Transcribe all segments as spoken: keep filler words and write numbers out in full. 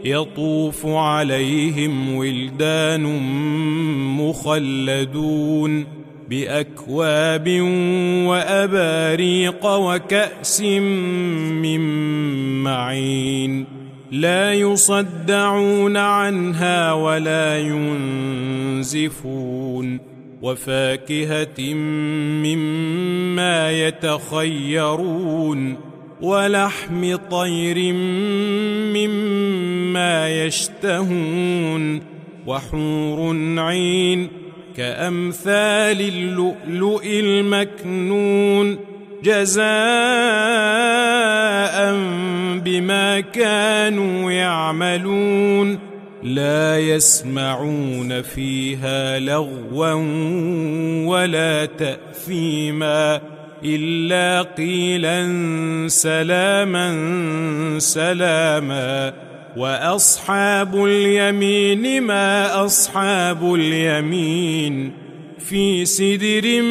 يطوف عليهم ولدان مخلدون بأكواب وأباريق وكأس من معين لا يصدعون عنها ولا ينزفون وفاكهة مما يتخيرون ولحم طير مما يشتهون وحور عين كأمثال اللؤلؤ المكنون جزاء بما كانوا يعملون لا يسمعون فيها لغوا ولا تأثيما إلا قيلا سلاما سلاما وأصحاب اليمين ما أصحاب اليمين في سدر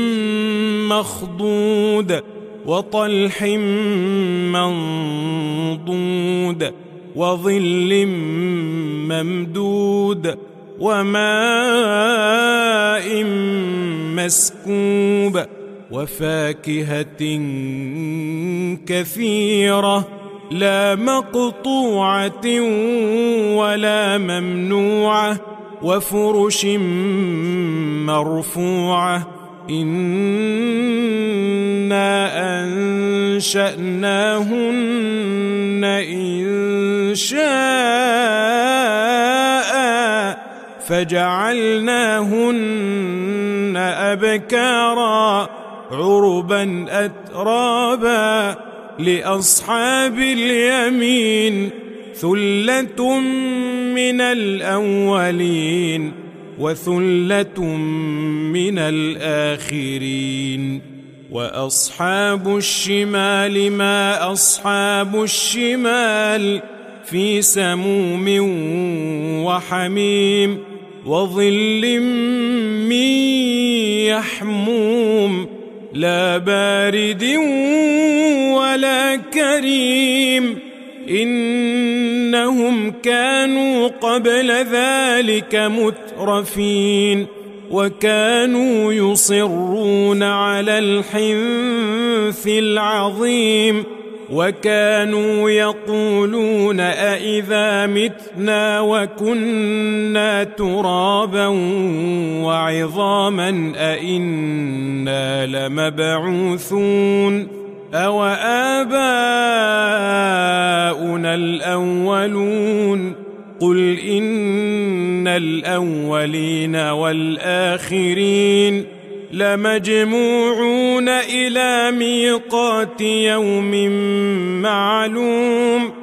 مخضود وطلح منضود وظل ممدود وماء مسكوب وفاكهة كثيرة لا مقطوعة ولا ممنوعة وفرش مرفوعة إنا أنشأناهن إن شاء فجعلناهن أبكارا عربا أترابا لأصحاب اليمين ثلة من الأولين وثلة من الآخرين وأصحاب الشمال ما أصحاب الشمال في سموم وحميم وظل من يحموم لا بارد ولا كريم إنهم كانوا قبل ذلك مترفين وكانوا يصرون على الحنث العظيم وكانوا يقولون أإذا متنا وكنا ترابا وعظاما أإنا لمبعوثون أو آباؤنا الأولون قل إن الأولين والآخرين لمجموعون إلى ميقات يوم معلوم